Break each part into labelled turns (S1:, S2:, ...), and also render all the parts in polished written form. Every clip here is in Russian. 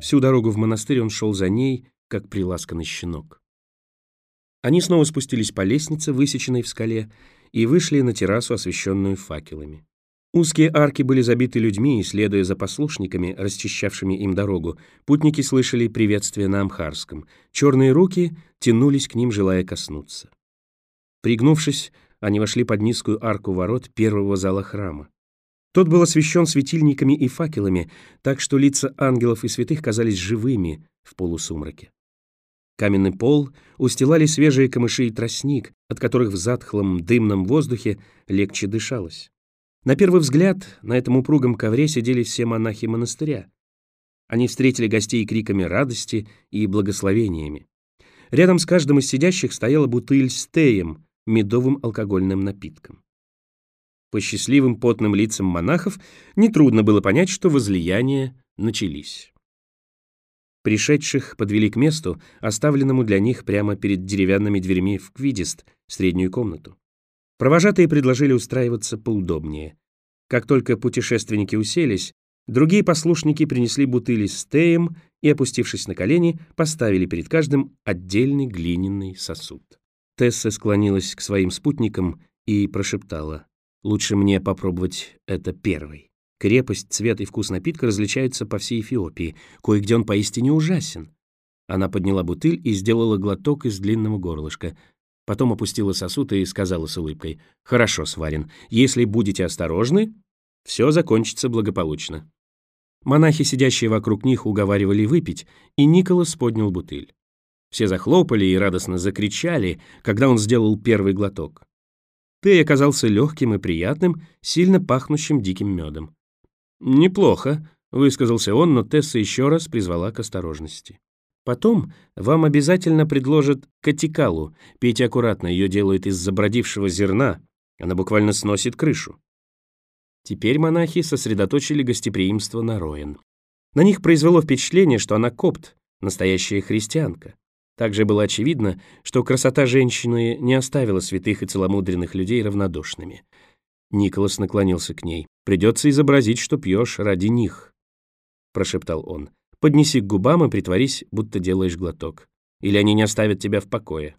S1: Всю дорогу в монастырь он шел за ней, как приласканный щенок. Они снова спустились по лестнице, высеченной в скале, и вышли на террасу, освещенную факелами. Узкие арки были забиты людьми, и, следуя за послушниками, расчищавшими им дорогу, путники слышали приветствие на амхарском. Черные руки тянулись к ним, желая коснуться. Пригнувшись, они вошли под низкую арку ворот первого зала храма. Тот был освещен светильниками и факелами, так что лица ангелов и святых казались живыми в полусумраке. Каменный пол устилали свежие камыши и тростник, от которых в затхлом дымном воздухе легче дышалось. На первый взгляд на этом упругом ковре сидели все монахи монастыря. Они встретили гостей криками радости и благословениями. Рядом с каждым из сидящих стояла бутыль с теем, медовым алкогольным напитком. По счастливым потным лицам монахов нетрудно было понять, что возлияния начались. Пришедших подвели к месту, оставленному для них прямо перед деревянными дверьми в квидист, среднюю комнату. Провожатые предложили устраиваться поудобнее. Как только путешественники уселись, другие послушники принесли бутыли с теем и, опустившись на колени, поставили перед каждым отдельный глиняный сосуд. Тесса склонилась к своим спутникам и прошептала: «Лучше мне попробовать это первой. Крепость, цвет и вкус напитка различаются по всей Эфиопии. Кое-где он поистине ужасен». Она подняла бутыль и сделала глоток из длинного горлышка. Потом опустила сосуд и сказала с улыбкой: «Хорошо, Сварин, если будете осторожны, все закончится благополучно». Монахи, сидящие вокруг них, уговаривали выпить, и Николас поднял бутыль. Все захлопали и радостно закричали, когда он сделал первый глоток. Тей оказался легким и приятным, сильно пахнущим диким медом. «Неплохо», — высказался он, но Тесса еще раз призвала к осторожности. «Потом вам обязательно предложат катикалу. Пейте аккуратно, ее делают из забродившего зерна. Она буквально сносит крышу». Теперь монахи сосредоточили гостеприимство на Роэн. На них произвело впечатление, что она копт, настоящая христианка. Также было очевидно, что красота женщины не оставила святых и целомудренных людей равнодушными. Николас наклонился к ней. «Придется изобразить, что пьешь ради них», — прошептал он. «Поднеси к губам и притворись, будто делаешь глоток. Или они не оставят тебя в покое».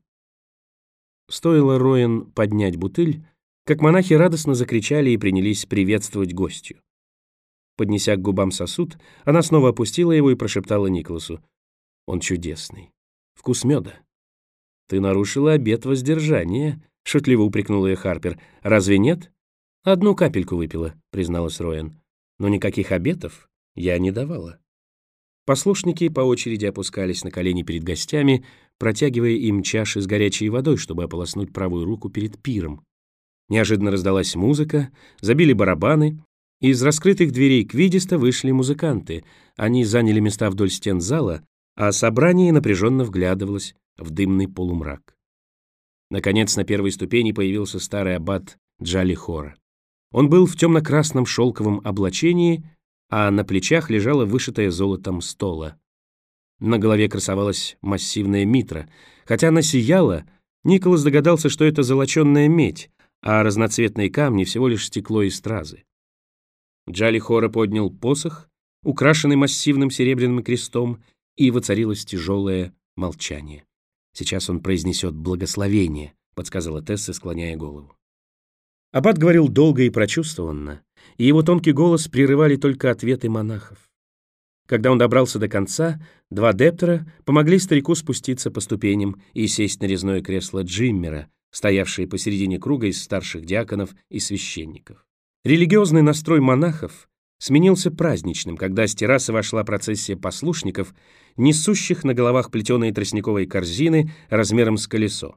S1: Стоило Роэн поднять бутыль, как монахи радостно закричали и принялись приветствовать гостью. Поднеся к губам сосуд, она снова опустила его и прошептала Николасу: «Он чудесный. Вкус меда». «Ты нарушила обет воздержания», — шутливо упрекнула ее Харпер. «Разве нет?» «Одну капельку выпила», — призналась Роэн. «Но никаких обетов я не давала». Послушники по очереди опускались на колени перед гостями, протягивая им чаши с горячей водой, чтобы ополоснуть правую руку перед пиром. Неожиданно раздалась музыка, забили барабаны, и из раскрытых дверей квидиста вышли музыканты. Они заняли места вдоль стен зала, а собрание напряженно вглядывалось в дымный полумрак. Наконец, на первой ступени появился старый аббат Джалихора. Он был в темно-красном шелковом облачении, а на плечах лежала вышитая золотом стола. На голове красовалась массивная митра. Хотя она сияла, Николас догадался, что это золоченая медь, а разноцветные камни всего лишь стекло и стразы. Джалихора поднял посох, украшенный массивным серебряным крестом, и воцарилось тяжелое молчание. «Сейчас он произнесет благословение», — подсказала Тесса, склоняя голову. Аббат говорил долго и прочувствованно, и его тонкий голос прерывали только ответы монахов. Когда он добрался до конца, два дептера помогли старику спуститься по ступеням и сесть на резное кресло Джиммера, стоявшее посередине круга из старших диаконов и священников. Религиозный настрой монахов сменился праздничным, когда с террасы вошла процессия послушников, несущих на головах плетеные тростниковые корзины размером с колесо.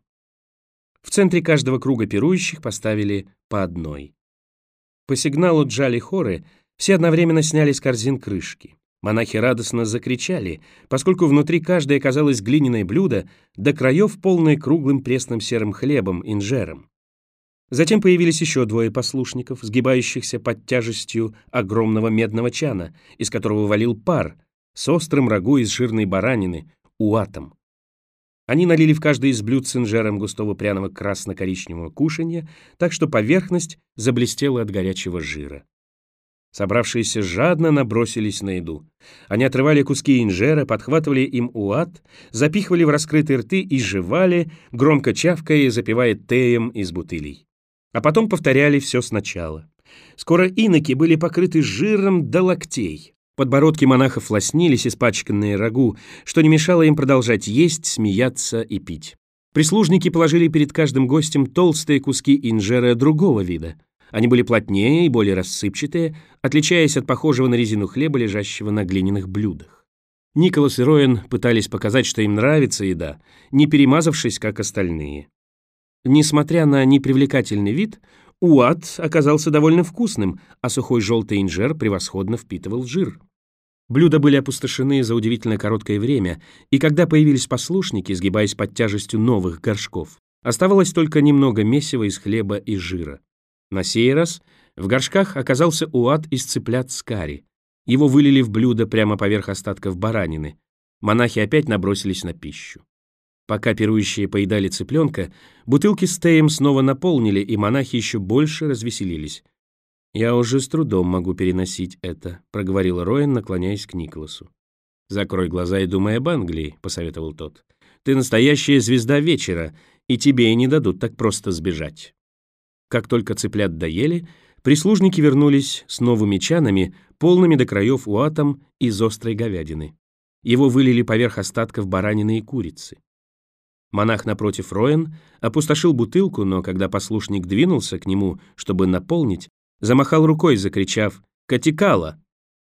S1: В центре каждого круга пирующих поставили по одной. По сигналу Джалихоры все одновременно сняли с корзин крышки. Монахи радостно закричали, поскольку внутри каждой оказалось глиняное блюдо, до краев полное круглым пресным серым хлебом, инжером. Затем появились еще двое послушников, сгибающихся под тяжестью огромного медного чана, из которого валил пар, с острым рагу из жирной баранины, уатом. Они налили в каждое из блюд с инжером густого пряного красно-коричневого кушанья, так что поверхность заблестела от горячего жира. Собравшиеся жадно набросились на еду. Они отрывали куски инжера, подхватывали им уат, запихивали в раскрытые рты и жевали, громко чавкая и запивая теем из бутылей. А потом повторяли все сначала. Скоро иноки были покрыты жиром до локтей. Подбородки монахов лоснились, испачканные рагу, что не мешало им продолжать есть, смеяться и пить. Прислужники положили перед каждым гостем толстые куски инжера другого вида. Они были плотнее и более рассыпчатые, отличаясь от похожего на резину хлеба, лежащего на глиняных блюдах. Николас и Роэн пытались показать, что им нравится еда, не перемазавшись, как остальные. Несмотря на непривлекательный вид, уат оказался довольно вкусным, а сухой желтый инжер превосходно впитывал жир. Блюда были опустошены за удивительно короткое время, и когда появились послушники, сгибаясь под тяжестью новых горшков, оставалось только немного месива из хлеба и жира. На сей раз в горшках оказался уат из цыплят с карри. Его вылили в блюдо прямо поверх остатков баранины. Монахи опять набросились на пищу. Пока пирующие поедали цыпленка, бутылки с теем снова наполнили, и монахи еще больше развеселились. «Я уже с трудом могу переносить это», — проговорил Роэн, наклоняясь к Николасу. «Закрой глаза и думай об Англии», — посоветовал тот. «Ты настоящая звезда вечера, и тебе и не дадут так просто сбежать». Как только цыплят доели, прислужники вернулись с новыми чанами, полными до краев уатом из острой говядины. Его вылили поверх остатков баранины и курицы. Монах напротив Роэн опустошил бутылку, но когда послушник двинулся к нему, чтобы наполнить, замахал рукой, закричав «Катикала!».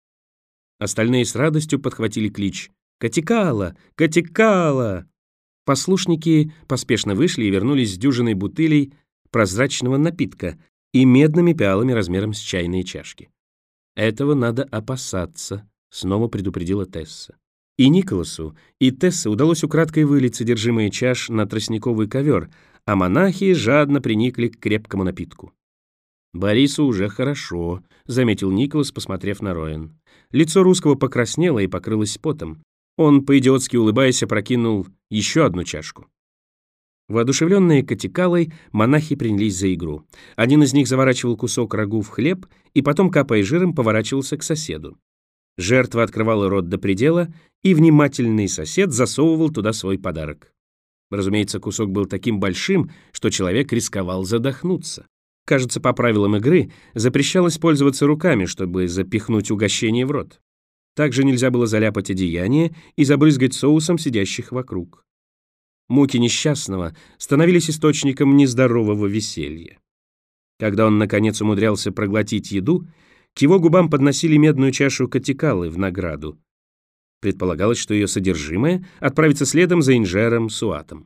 S1: Остальные с радостью подхватили клич «Катикала! Катикала!». Послушники поспешно вышли и вернулись с дюжиной бутылей прозрачного напитка и медными пиалами размером с чайные чашки. «Этого надо опасаться», — снова предупредила Тесса. И Николасу, и Тессе удалось украдкой вылить содержимое чаш на тростниковый ковер, а монахи жадно приникли к крепкому напитку. «Борису уже хорошо», — заметил Николас, посмотрев на Роэн. Лицо русского покраснело и покрылось потом. Он, по-идиотски улыбаясь, опрокинул еще одну чашку. Воодушевленные катикалой, монахи принялись за игру. Один из них заворачивал кусок рагу в хлеб и потом, капая жиром, поворачивался к соседу. Жертва открывала рот до предела, и внимательный сосед засовывал туда свой подарок. Разумеется, кусок был таким большим, что человек рисковал задохнуться. Кажется, по правилам игры запрещалось пользоваться руками, чтобы запихнуть угощение в рот. Также нельзя было заляпать одеяние и забрызгать соусом сидящих вокруг. Муки несчастного становились источником нездорового веселья. Когда он, наконец, умудрялся проглотить еду, к его губам подносили медную чашу катикалы в награду. Предполагалось, что ее содержимое отправится следом за инжером с уатом.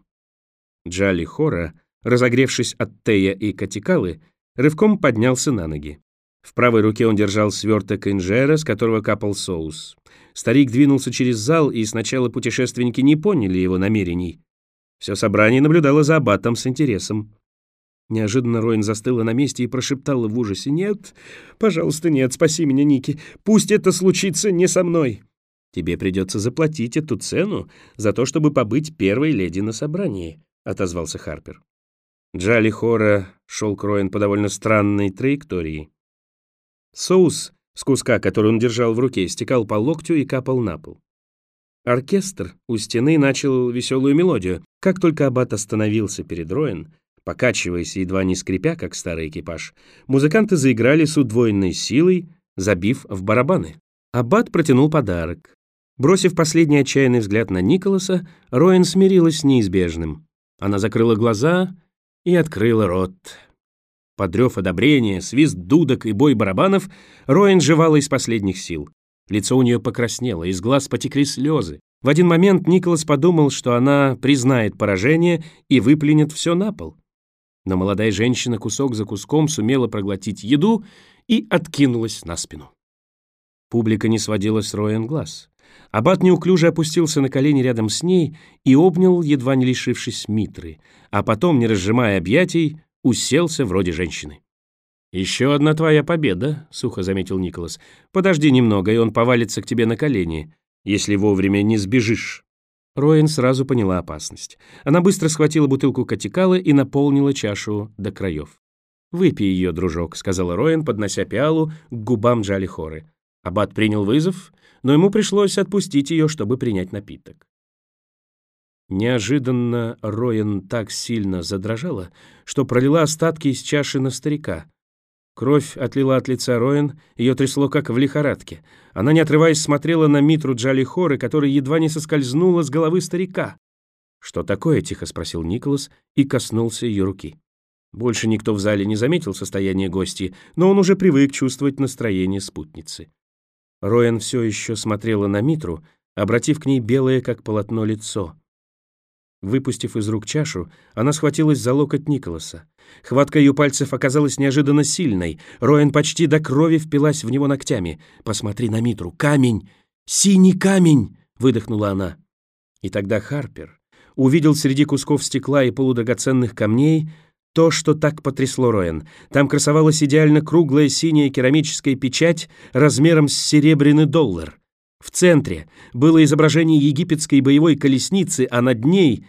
S1: Джалли Хора, разогревшись от тея и катикалы, рывком поднялся на ноги. В правой руке он держал сверток инжера, с которого капал соус. Старик двинулся через зал, и сначала путешественники не поняли его намерений. Все собрание наблюдало за аббатом с интересом. Неожиданно Роэн застыла на месте и прошептала в ужасе: «Нет, пожалуйста, нет, спаси меня, Ники. Пусть это случится не со мной». «Тебе придется заплатить эту цену за то, чтобы побыть первой леди на собрании», — отозвался Харпер. Джалли Хора шел к Роэн по довольно странной траектории. Соус с куска, который он держал в руке, стекал по локтю и капал на пол. Оркестр у стены начал веселую мелодию. Как только аббат остановился перед Роэн, покачиваясь и едва не скрипя, как старый экипаж, музыканты заиграли с удвоенной силой, забив в барабаны. Аббат протянул подарок. Бросив последний отчаянный взгляд на Николаса, Роэн смирилась с неизбежным. Она закрыла глаза и открыла рот. Под рев одобрения, свист дудок и бой барабанов Роэн жевала из последних сил. Лицо у нее покраснело, из глаз потекли слезы. В один момент Николас подумал, что она признает поражение и выплюнет все на пол. Но молодая женщина кусок за куском сумела проглотить еду и откинулась на спину. Публика не сводила с Роэн глаз. Аббат неуклюже опустился на колени рядом с ней и обнял, едва не лишившись митры, а потом, не разжимая объятий, уселся вроде женщины. «Еще одна твоя победа», — сухо заметил Николас. «Подожди немного, и он повалится к тебе на колени, если вовремя не сбежишь». Роэн сразу поняла опасность. Она быстро схватила бутылку катикалы и наполнила чашу до краев. «Выпей ее, дружок», — сказала Роэн, поднося пиалу к губам Джалихоры. Аббат принял вызов, но ему пришлось отпустить ее, чтобы принять напиток. Неожиданно Роэн так сильно задрожала, что пролила остатки из чаши на старика. Кровь отлила от лица Роэн, ее трясло как в лихорадке. Она, не отрываясь, смотрела на Митру Джалихоры, которая едва не соскользнула с головы старика. «Что такое?» — тихо спросил Николас и коснулся ее руки. Больше никто в зале не заметил состояние гостьи, но он уже привык чувствовать настроение спутницы. Роэн все еще смотрела на Митру, обратив к ней белое, как полотно, лицо. Выпустив из рук чашу, она схватилась за локоть Николаса. Хватка ее пальцев оказалась неожиданно сильной. Роэн почти до крови впилась в него ногтями. «Посмотри на Митру! Камень! Синий камень!» — выдохнула она. И тогда Харпер увидел среди кусков стекла и полудрагоценных камней то, что так потрясло Роэн. Там красовалась идеально круглая синяя керамическая печать размером с серебряный доллар. В центре было изображение египетской боевой колесницы, а над ней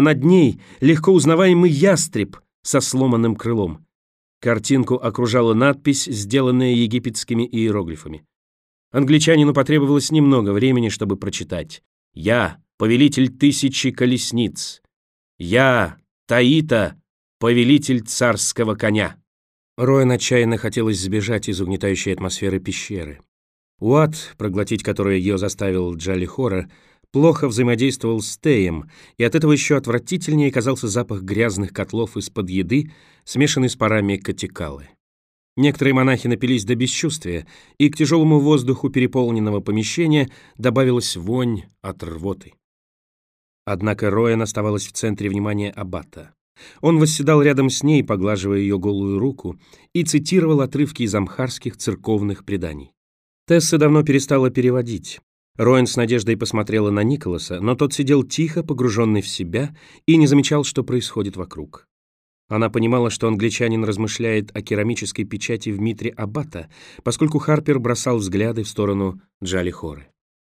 S1: легко узнаваемый ястреб со сломанным крылом. Картинку окружала надпись, сделанная египетскими иероглифами. Англичанину потребовалось немного времени, чтобы прочитать. «Я, повелитель 1000 колесниц. Я, Таита, повелитель царского коня». Роэн отчаянно хотелось сбежать из угнетающей атмосферы пещеры. Уат, проглотить которое ее заставил Джалихора, плохо взаимодействовал с Теем, и от этого еще отвратительнее казался запах грязных котлов из-под еды, смешанный с парами катикалы. Некоторые монахи напились до бесчувствия, и к тяжелому воздуху переполненного помещения добавилась вонь от рвоты. Однако Роэн оставалась в центре внимания аббата. Он восседал рядом с ней, поглаживая ее голую руку, и цитировал отрывки из амхарских церковных преданий. Тесса давно перестала переводить. Роэн с надеждой посмотрела на Николаса, но тот сидел тихо, погруженный в себя, и не замечал, что происходит вокруг. Она понимала, что англичанин размышляет о керамической печати в митре аббата, поскольку Харпер бросал взгляды в сторону Джалихоры.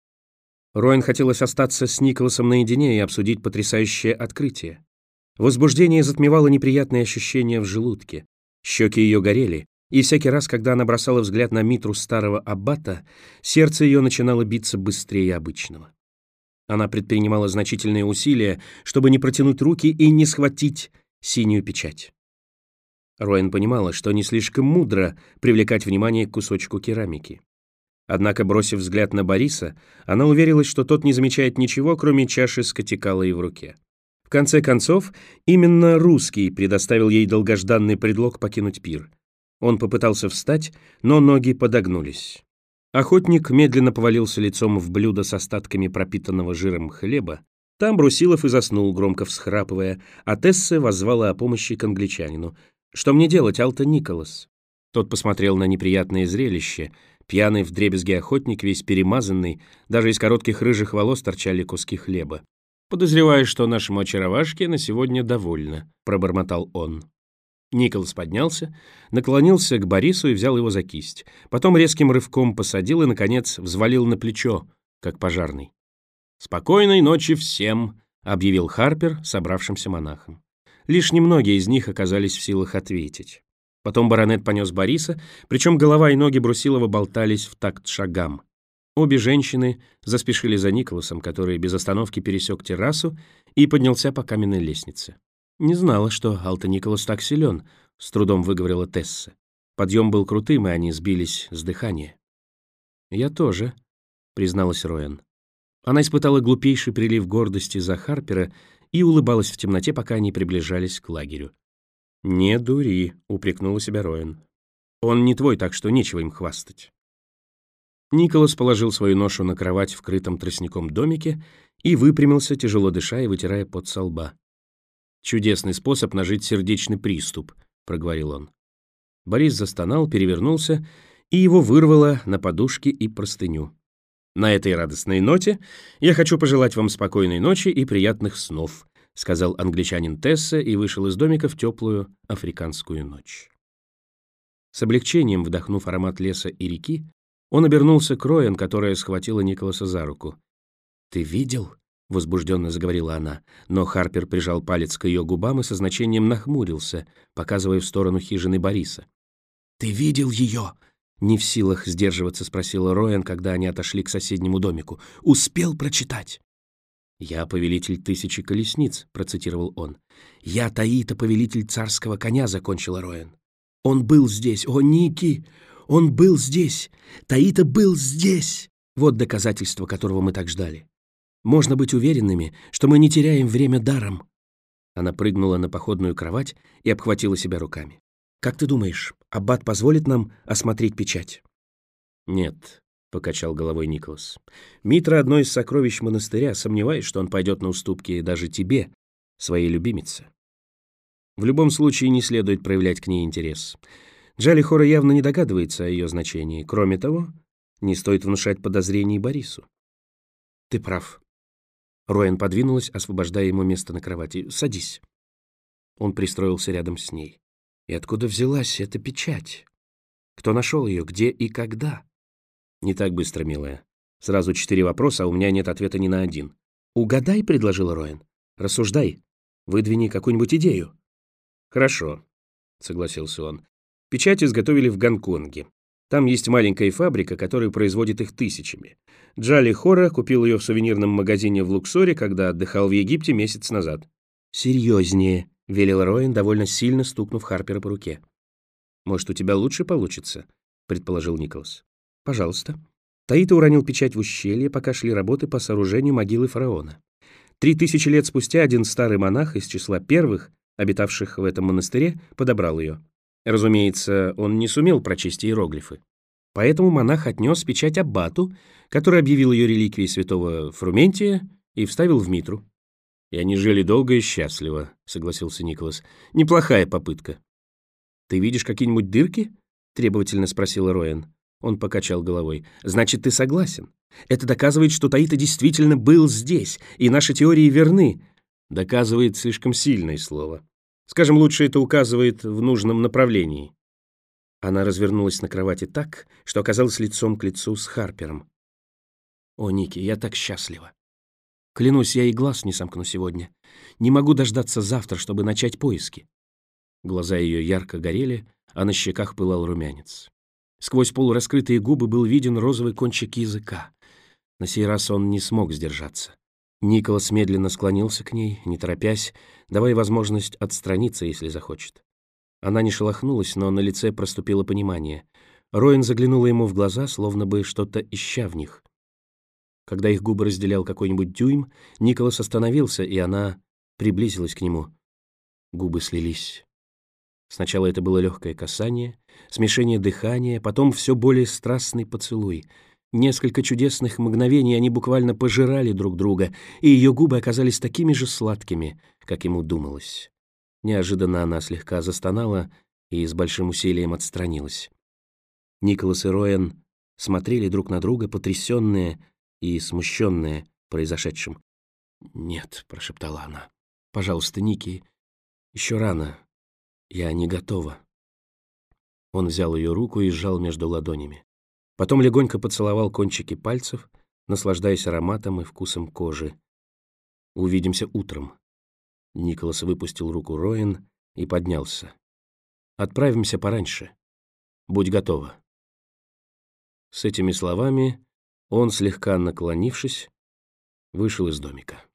S1: Роэн хотелось остаться с Николасом наедине и обсудить потрясающее открытие. Возбуждение затмевало неприятные ощущения в желудке. Щеки ее горели, и всякий раз, когда она бросала взгляд на митру старого аббата, сердце ее начинало биться быстрее обычного. Она предпринимала значительные усилия, чтобы не протянуть руки и не схватить синюю печать. Роэн понимала, что не слишком мудро привлекать внимание к кусочку керамики. Однако, бросив взгляд на Бориса, она уверилась, что тот не замечает ничего, кроме чаши с катикалой в руке. В конце концов, именно русский предоставил ей долгожданный предлог покинуть пир. Он попытался встать, но ноги подогнулись. Охотник медленно повалился лицом в блюдо с остатками пропитанного жиром хлеба. Там Брусилов и заснул, громко всхрапывая, а Тесса воззвала о помощи к англичанину. «Что мне делать, Алта Николас?» Тот посмотрел на неприятное зрелище. Пьяный вдребезги охотник, весь перемазанный, даже из коротких рыжих волос торчали куски хлеба. «Подозреваю, что нашему очаровашке на сегодня довольно», — пробормотал он. Николас поднялся, наклонился к Борису и взял его за кисть. Потом резким рывком посадил и, наконец, взвалил на плечо, как пожарный. «Спокойной ночи всем», — объявил Харпер собравшимся монахам. Лишь немногие из них оказались в силах ответить. Потом баронет понес Бориса, причем голова и ноги Брусилова болтались в такт шагам. Обе женщины заспешили за Николасом, который без остановки пересек террасу и поднялся по каменной лестнице. «Не знала, что Алта Николас так силен», — с трудом выговорила Тесса. Подъем был крутым, и они сбились с дыхания. «Я тоже», — призналась Роэн. Она испытала глупейший прилив гордости за Харпера и улыбалась в темноте, пока они приближались к лагерю. «Не дури», — упрекнула себя Роэн. «Он не твой, так что нечего им хвастать». Николас положил свою ношу на кровать в крытом тростником домике и выпрямился, тяжело дыша и вытирая пот со лба. «Чудесный способ нажить сердечный приступ», — проговорил он. Борис застонал, перевернулся, и его вырвало на подушки и простыню. «На этой радостной ноте я хочу пожелать вам спокойной ночи и приятных снов», — сказал англичанин Тесса и вышел из домика в теплую африканскую ночь. С облегчением вдохнув аромат леса и реки, он обернулся к Роэн, которая схватила Николаса за руку. «Ты видел?» — возбужденно заговорила она, но Харпер прижал палец к ее губам и со значением нахмурился, показывая в сторону хижины Бориса. «Ты видел ее?» — не в силах сдерживаться, спросила Роэн, когда они отошли к соседнему домику. «Успел прочитать?» «Я повелитель тысячи колесниц», — процитировал он. «Я Таита, повелитель царского коня», — закончила Роэн. «Он был здесь! О, Ники! Он был здесь! Таита был здесь! Вот доказательство, которого мы так ждали. Можно быть уверенными, что мы не теряем время даром». Она прыгнула на походную кровать и обхватила себя руками. «Как ты думаешь, аббат позволит нам осмотреть печать?» «Нет», — покачал головой Николас. «Митра — одно из сокровищ монастыря, сомневаюсь, что он пойдет на уступки даже тебе, своей любимице. В любом случае не следует проявлять к ней интерес. Джалихора явно не догадывается о ее значении. Кроме того, не стоит внушать подозрений Борису». «Ты прав». Роэн подвинулась, освобождая ему место на кровати. «Садись». Он пристроился рядом с ней. «И откуда взялась эта печать? Кто нашел ее, где и когда?» «Не так быстро, милая. Сразу 4 вопроса, а у меня нет ответа ни на один». «Угадай», — предложила Роэн. «Рассуждай. Выдвини какую-нибудь идею». «Хорошо», — согласился он. «Печать изготовили в Гонконге. Там есть маленькая фабрика, которая производит их тысячами. Джали Хора купил ее в сувенирном магазине в Луксоре, когда отдыхал в Египте месяц назад». «Серьезнее», — велел Роэн, довольно сильно стукнув Харпера по руке. «Может, у тебя лучше получится?» — предположил Николас. «Пожалуйста». Таита уронил печать в ущелье, пока шли работы по сооружению могилы фараона. 3000 лет спустя один старый монах из числа первых, обитавших в этом монастыре, подобрал ее. Разумеется, он не сумел прочесть иероглифы. Поэтому монах отнес печать аббату, который объявил ее реликвией святого Фрументия и вставил в митру. «И они жили долго и счастливо», — согласился Николас. «Неплохая попытка». «Ты видишь какие-нибудь дырки?» — требовательно спросила Роэн. Он покачал головой. «Значит, ты согласен? Это доказывает, что Таита действительно был здесь, и наши теории верны». «Доказывает» — слишком сильное слово. Скажем, лучше это указывает в нужном направлении. Она развернулась на кровати так, что оказалась лицом к лицу с Харпером. «О, Ники, я так счастлива. Клянусь, я и глаз не сомкну сегодня. Не могу дождаться завтра, чтобы начать поиски». Глаза ее ярко горели, а на щеках пылал румянец. Сквозь полураскрытые губы был виден розовый кончик языка. На сей раз он не смог сдержаться. Николас медленно склонился к ней, не торопясь, давая возможность отстраниться, если захочет. Она не шелохнулась, но на лице проступило понимание. Роэн заглянула ему в глаза, словно бы что-то ища в них. Когда их губы разделял какой-нибудь дюйм, Николас остановился, и она приблизилась к нему. Губы слились. Сначала это было легкое касание, смешение дыхания, потом все более страстный поцелуй. Несколько чудесных мгновений они буквально пожирали друг друга, и ее губы оказались такими же сладкими, как ему думалось. Неожиданно она слегка застонала и с большим усилием отстранилась. Николас и Роэн смотрели друг на друга, потрясенные и смущенные произошедшим. «Нет», — прошептала она, — «пожалуйста, Ники, еще рано. Я не готова». Он взял ее руку и сжал между ладонями. Потом легонько поцеловал кончики пальцев, наслаждаясь ароматом и вкусом кожи. «Увидимся утром». Николас выпустил руку Роэн и поднялся. «Отправимся пораньше. Будь готова». С этими словами он, слегка наклонившись, вышел из домика.